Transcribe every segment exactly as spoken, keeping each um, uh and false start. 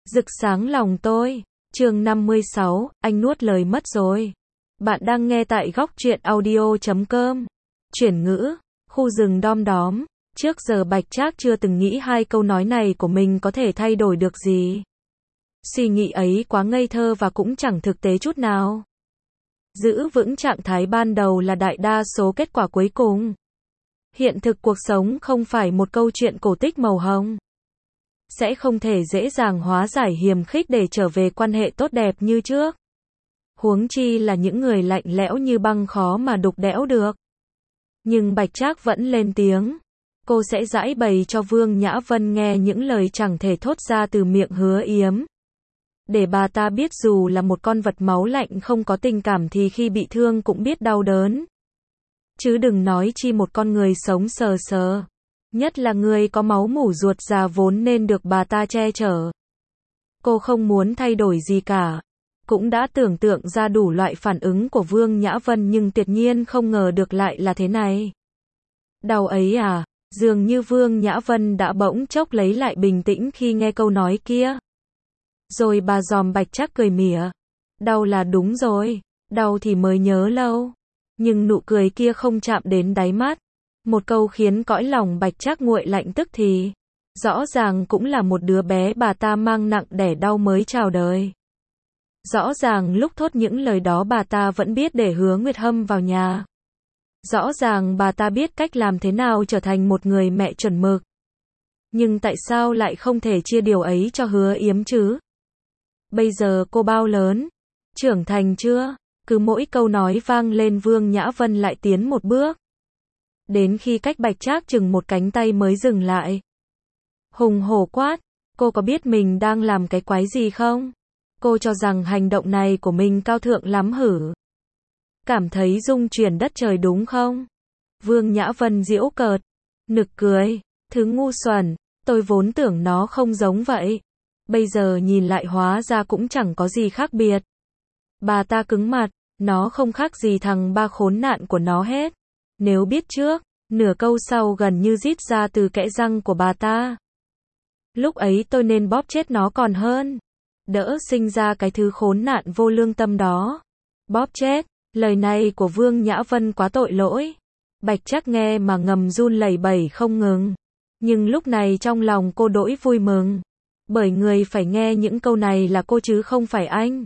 Rực sáng lòng tôi. Chương năm mươi sáu, anh nuốt lời mất rồi. Bạn đang nghe tại góc truyện audio chấm com. Chuyển ngữ, khu rừng đom đóm. Trước giờ Bạch Trác chưa từng nghĩ hai câu nói này của mình có thể thay đổi được gì. Suy nghĩ ấy quá ngây thơ và cũng chẳng thực tế chút nào. Giữ vững trạng thái ban đầu là đại đa số kết quả cuối cùng. Hiện thực cuộc sống không phải một câu chuyện cổ tích màu hồng. Sẽ không thể dễ dàng hóa giải hiềm khích để trở về quan hệ tốt đẹp như trước. Huống chi là những người lạnh lẽo như băng khó mà đục đẽo được. Nhưng Bạch Trác vẫn lên tiếng. Cô sẽ giãi bày cho Vương Nhã Vân nghe những lời chẳng thể thốt ra từ miệng Hứa Yếm. Để bà ta biết dù là một con vật máu lạnh không có tình cảm thì khi bị thương cũng biết đau đớn. Chứ đừng nói chi một con người sống sờ sờ. Nhất là người có máu mủ ruột già vốn nên được bà ta che chở. Cô không muốn thay đổi gì cả. Cũng đã tưởng tượng ra đủ loại phản ứng của Vương Nhã Vân nhưng tuyệt nhiên không ngờ được lại là thế này. Đau ấy à? Dường như Vương Nhã Vân đã bỗng chốc lấy lại bình tĩnh khi nghe câu nói kia. Rồi bà dòm Bạch Trác cười mỉa. Đau là đúng rồi. Đau thì mới nhớ lâu. Nhưng nụ cười kia không chạm đến đáy mắt. Một câu khiến cõi lòng Bạch Trác nguội lạnh tức thì. Rõ ràng cũng là một đứa bé bà ta mang nặng đẻ đau mới chào đời. Rõ ràng lúc thốt những lời đó bà ta vẫn biết để Hứa Nguyệt Hâm vào nhà. Rõ ràng bà ta biết cách làm thế nào trở thành một người mẹ chuẩn mực. Nhưng tại sao lại không thể chia điều ấy cho Hứa Yếm chứ? Bây giờ cô bao lớn? Trưởng thành chưa? Cứ mỗi câu nói vang lên Vương Nhã Vân lại tiến một bước. Đến khi cách Bạch Trác chừng một cánh tay mới dừng lại. Hùng hổ quát, cô có biết mình đang làm cái quái gì không? Cô cho rằng hành động này của mình cao thượng lắm hử? Cảm thấy rung chuyển đất trời đúng không? Vương Nhã Vân giễu cợt, nực cười, thứ ngu xuẩn, tôi vốn tưởng nó không giống vậy. Bây giờ nhìn lại hóa ra cũng chẳng có gì khác biệt. Bà ta cứng mặt, nó không khác gì thằng ba khốn nạn của nó hết. Nếu biết trước, nửa câu sau gần như rít ra từ kẽ răng của bà ta. Lúc ấy tôi nên bóp chết nó còn hơn. Đỡ sinh ra cái thứ khốn nạn vô lương tâm đó. Bóp chết, lời này của Vương Nhã Vân quá tội lỗi. Bạch Trác nghe mà ngầm run lẩy bẩy không ngừng. Nhưng lúc này trong lòng cô đỗi vui mừng. Bởi người phải nghe những câu này là cô chứ không phải anh.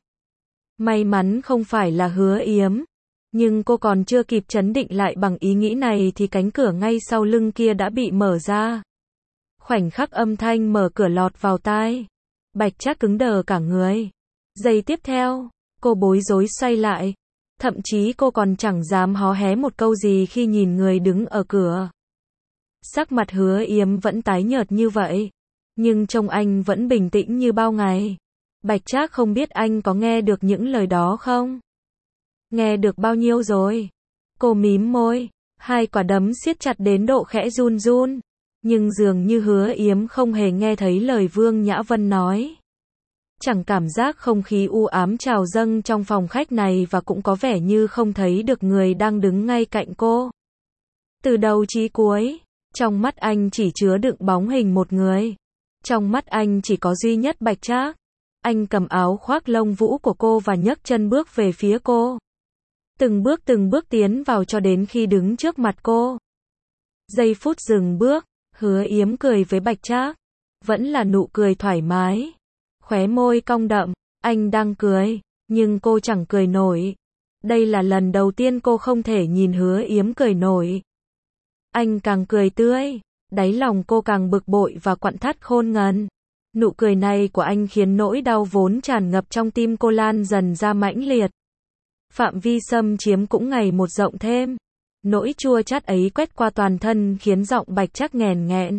May mắn không phải là Hứa Yếm. Nhưng cô còn chưa kịp trấn định lại bằng ý nghĩ này thì cánh cửa ngay sau lưng kia đã bị mở ra. Khoảnh khắc âm thanh mở cửa lọt vào tai. Bạch Trác cứng đờ cả người. Giây tiếp theo, cô bối rối xoay lại. Thậm chí cô còn chẳng dám hó hé một câu gì khi nhìn người đứng ở cửa. Sắc mặt Hứa Yếm vẫn tái nhợt như vậy. Nhưng trông anh vẫn bình tĩnh như bao ngày. Bạch Trác không biết anh có nghe được những lời đó không? Nghe được bao nhiêu rồi? Cô mím môi, hai quả đấm siết chặt đến độ khẽ run run. Nhưng dường như Hứa Yếm không hề nghe thấy lời Vương Nhã Vân nói. Chẳng cảm giác không khí u ám trào dâng trong phòng khách này và cũng có vẻ như không thấy được người đang đứng ngay cạnh cô. Từ đầu chí cuối, trong mắt anh chỉ chứa đựng bóng hình một người. Trong mắt anh chỉ có duy nhất Bạch Trác. Anh cầm áo khoác lông vũ của cô và nhấc chân bước về phía cô. Từng bước từng bước tiến vào cho đến khi đứng trước mặt cô. Giây phút dừng bước, Hứa Yếm cười với Bạch Trác. Vẫn là nụ cười thoải mái. Khóe môi cong đậm, anh đang cười, nhưng cô chẳng cười nổi. Đây là lần đầu tiên cô không thể nhìn Hứa Yếm cười nổi. Anh càng cười tươi, đáy lòng cô càng bực bội và quặn thắt khôn ngần. Nụ cười này của anh khiến nỗi đau vốn tràn ngập trong tim cô lan dần ra mãnh liệt. Phạm vi xâm chiếm cũng ngày một rộng thêm. Nỗi chua chát ấy quét qua toàn thân khiến giọng Bạch Trác nghèn nghẹn.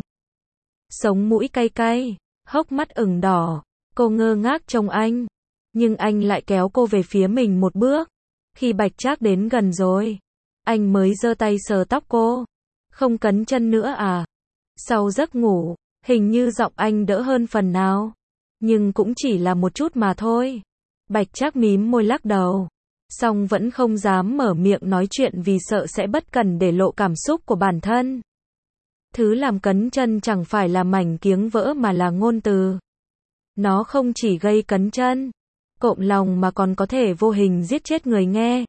Sống mũi cay cay, hốc mắt ửng đỏ. Cô ngơ ngác trông anh. Nhưng anh lại kéo cô về phía mình một bước. Khi Bạch Trác đến gần rồi, anh mới giơ tay sờ tóc cô. Không cấn chân nữa à? Sau giấc ngủ, hình như giọng anh đỡ hơn phần nào. Nhưng cũng chỉ là một chút mà thôi. Bạch Trác mím môi lắc đầu. Song vẫn không dám mở miệng nói chuyện vì sợ sẽ bất cần để lộ cảm xúc của bản thân. Thứ làm cấn chân chẳng phải là mảnh kiếng vỡ mà là ngôn từ. Nó không chỉ gây cấn chân, cộm lòng mà còn có thể vô hình giết chết người nghe.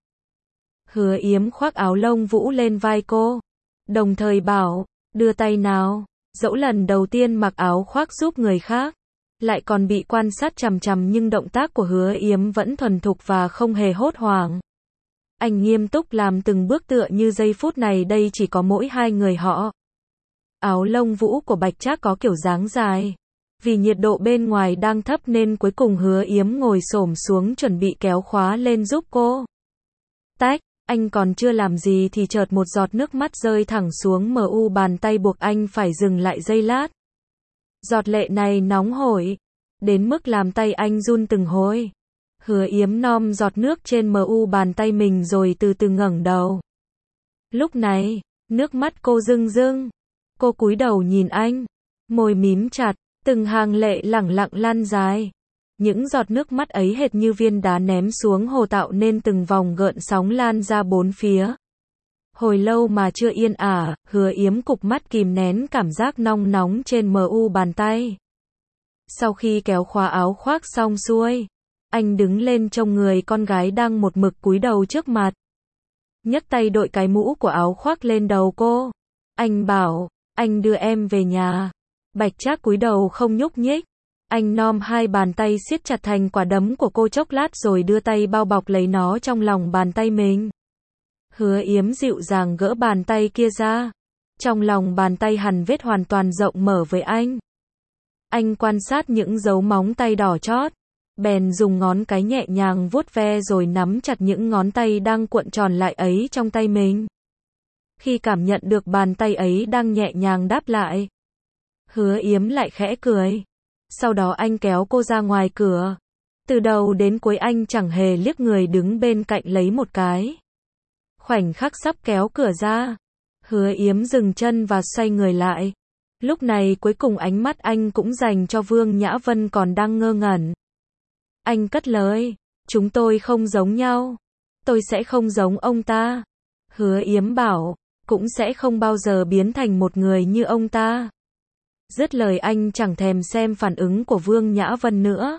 Hứa Yếm khoác áo lông vũ lên vai cô, đồng thời bảo, đưa tay nào. Dẫu lần đầu tiên mặc áo khoác giúp người khác, lại còn bị quan sát chằm chằm nhưng động tác của Hứa Yếm vẫn thuần thục và không hề hốt hoảng. Anh nghiêm túc làm từng bước tựa như giây phút này đây chỉ có mỗi hai người họ. Áo lông vũ của Bạch Trác có kiểu dáng dài. Vì nhiệt độ bên ngoài đang thấp nên cuối cùng Hứa Yếm ngồi xổm xuống chuẩn bị kéo khóa lên giúp cô. Tách, anh còn chưa làm gì thì chợt một giọt nước mắt rơi thẳng xuống mờ u bàn tay buộc anh phải dừng lại giây lát. Giọt lệ này nóng hổi, đến mức làm tay anh run từng hồi. Hứa Yếm nom giọt nước trên mờ u bàn tay mình rồi từ từ ngẩng đầu. Lúc này, nước mắt cô rưng rưng. Cô cúi đầu nhìn anh, môi mím chặt, từng hàng lệ lẳng lặng lan dài. Những giọt nước mắt ấy hệt như viên đá ném xuống hồ tạo nên từng vòng gợn sóng lan ra bốn phía. Hồi lâu mà chưa yên ả, Hứa Yếm cụp mắt kìm nén cảm giác nong nóng trên mờ u bàn tay. Sau khi kéo khóa áo khoác xong xuôi, anh đứng lên trông người con gái đang một mực cúi đầu trước mặt. Nhấc tay đội cái mũ của áo khoác lên đầu cô. Anh bảo, anh đưa em về nhà. Bạch Trác cúi đầu không nhúc nhích. Anh nom hai bàn tay siết chặt thành quả đấm của cô chốc lát rồi đưa tay bao bọc lấy nó trong lòng bàn tay mình. Hứa Yếm dịu dàng gỡ bàn tay kia ra. Trong lòng bàn tay hằn vết hoàn toàn rộng mở với anh. Anh quan sát những dấu móng tay đỏ chót. Bèn dùng ngón cái nhẹ nhàng vuốt ve rồi nắm chặt những ngón tay đang cuộn tròn lại ấy trong tay mình. Khi cảm nhận được bàn tay ấy đang nhẹ nhàng đáp lại, Hứa Yếm lại khẽ cười. Sau đó anh kéo cô ra ngoài cửa. Từ đầu đến cuối anh chẳng hề liếc người đứng bên cạnh lấy một cái. Khoảnh khắc sắp kéo cửa ra, Hứa Yếm dừng chân và xoay người lại. Lúc này cuối cùng ánh mắt anh cũng dành cho Vương Nhã Vân còn đang ngơ ngẩn. Anh cất lời, chúng tôi không giống nhau. Tôi sẽ không giống ông ta. Hứa Yếm bảo, cũng sẽ không bao giờ biến thành một người như ông ta. Dứt lời anh chẳng thèm xem phản ứng của Vương Nhã Vân nữa.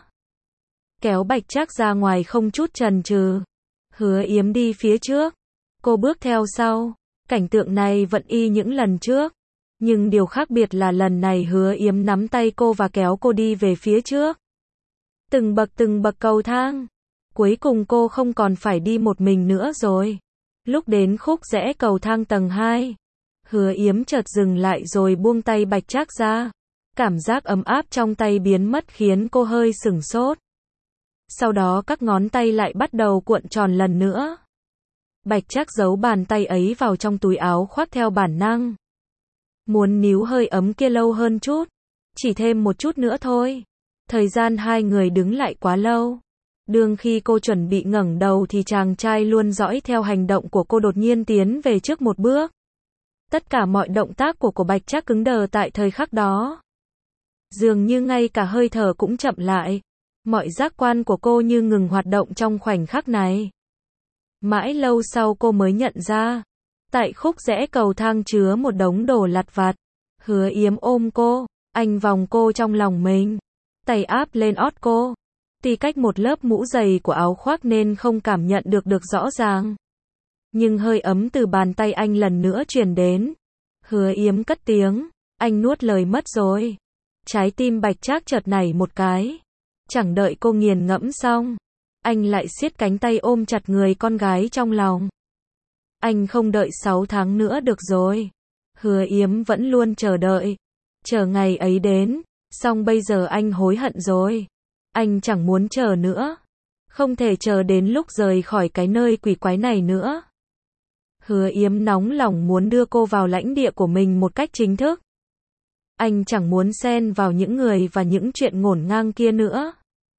Kéo Bạch Trác ra ngoài không chút chần chừ. Hứa Yếm đi phía trước. Cô bước theo sau. Cảnh tượng này vẫn y những lần trước. Nhưng điều khác biệt là lần này Hứa Yếm nắm tay cô và kéo cô đi về phía trước. Từng bậc từng bậc cầu thang. Cuối cùng cô không còn phải đi một mình nữa rồi. Lúc đến khúc rẽ cầu thang tầng hai, Hứa Yếm chợt dừng lại rồi buông tay Bạch Trác ra. Cảm giác ấm áp trong tay biến mất khiến cô hơi sửng sốt. Sau đó các ngón tay lại bắt đầu cuộn tròn lần nữa. Bạch Trác giấu bàn tay ấy vào trong túi áo khoác theo bản năng. Muốn níu hơi ấm kia lâu hơn chút. Chỉ thêm một chút nữa thôi. Thời gian hai người đứng lại quá lâu. Đương khi cô chuẩn bị ngẩng đầu thì chàng trai luôn dõi theo hành động của cô đột nhiên tiến về trước một bước. Tất cả mọi động tác của của Bạch Trác cứng đờ tại thời khắc đó. Dường như ngay cả hơi thở cũng chậm lại. Mọi giác quan của cô như ngừng hoạt động trong khoảnh khắc này. Mãi lâu sau cô mới nhận ra. Tại khúc rẽ cầu thang chứa một đống đồ lặt vặt. Hứa Yếm ôm cô. Anh vòng cô trong lòng mình. Tay áp lên ót cô. Tuy cách một lớp mũ dày của áo khoác nên không cảm nhận được được rõ ràng. Nhưng hơi ấm từ bàn tay anh lần nữa truyền đến. Hứa Yếm cất tiếng. Anh nuốt lời mất rồi. Trái tim Bạch Trác chợt nảy một cái. Chẳng đợi cô nghiền ngẫm xong. Anh lại siết cánh tay ôm chặt người con gái trong lòng. Anh không đợi sáu tháng nữa được rồi. Hứa Yếm vẫn luôn chờ đợi. Chờ ngày ấy đến. Xong bây giờ anh hối hận rồi. Anh chẳng muốn chờ nữa. Không thể chờ đến lúc rời khỏi cái nơi quỷ quái này nữa. Hứa Yếm nóng lòng muốn đưa cô vào lãnh địa của mình một cách chính thức. Anh chẳng muốn xen vào những người và những chuyện ngổn ngang kia nữa.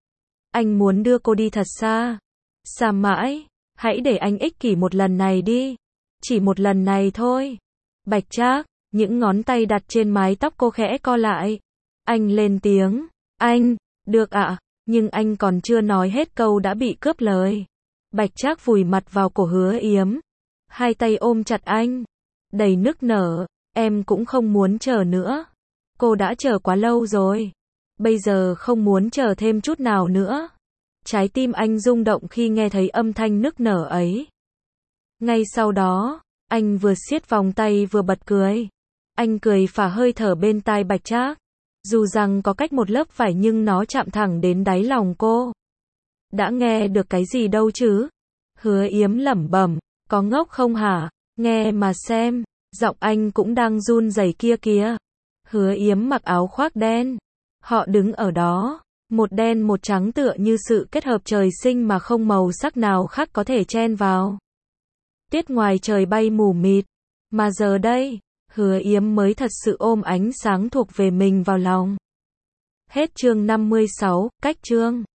Anh muốn đưa cô đi thật xa. Xa mãi. Hãy để anh ích kỷ một lần này đi. Chỉ một lần này thôi. Bạch Trác, những ngón tay đặt trên mái tóc cô khẽ co lại. Anh lên tiếng. Anh, được ạ, à, nhưng anh còn chưa nói hết câu đã bị cướp lời. Bạch Trác vùi mặt vào cổ Hứa Yếm. Hai tay ôm chặt anh. Đầy nức nở, em cũng không muốn chờ nữa. Cô đã chờ quá lâu rồi. bây giờ không muốn chờ thêm chút nào nữa. Trái tim anh rung động khi nghe thấy âm thanh nức nở ấy. Ngay sau đó, anh vừa siết vòng tay vừa bật cười. Anh cười phả hơi thở bên tai Bạch Trác. Dù rằng có cách một lớp vải nhưng nó chạm thẳng đến đáy lòng cô. Đã nghe được cái gì đâu chứ? Hứa Yếm lẩm bẩm, có ngốc không hả? Nghe mà xem, giọng anh cũng đang run rẩy kia kìa. Hứa Yếm mặc áo khoác đen. Họ đứng ở đó, một đen một trắng tựa như sự kết hợp trời sinh mà không màu sắc nào khác có thể chen vào. Tiết ngoài trời bay mù mịt, mà giờ đây, Hứa Yếm mới thật sự ôm ánh sáng thuộc về mình vào lòng. Hết chương năm mươi sáu, cách chương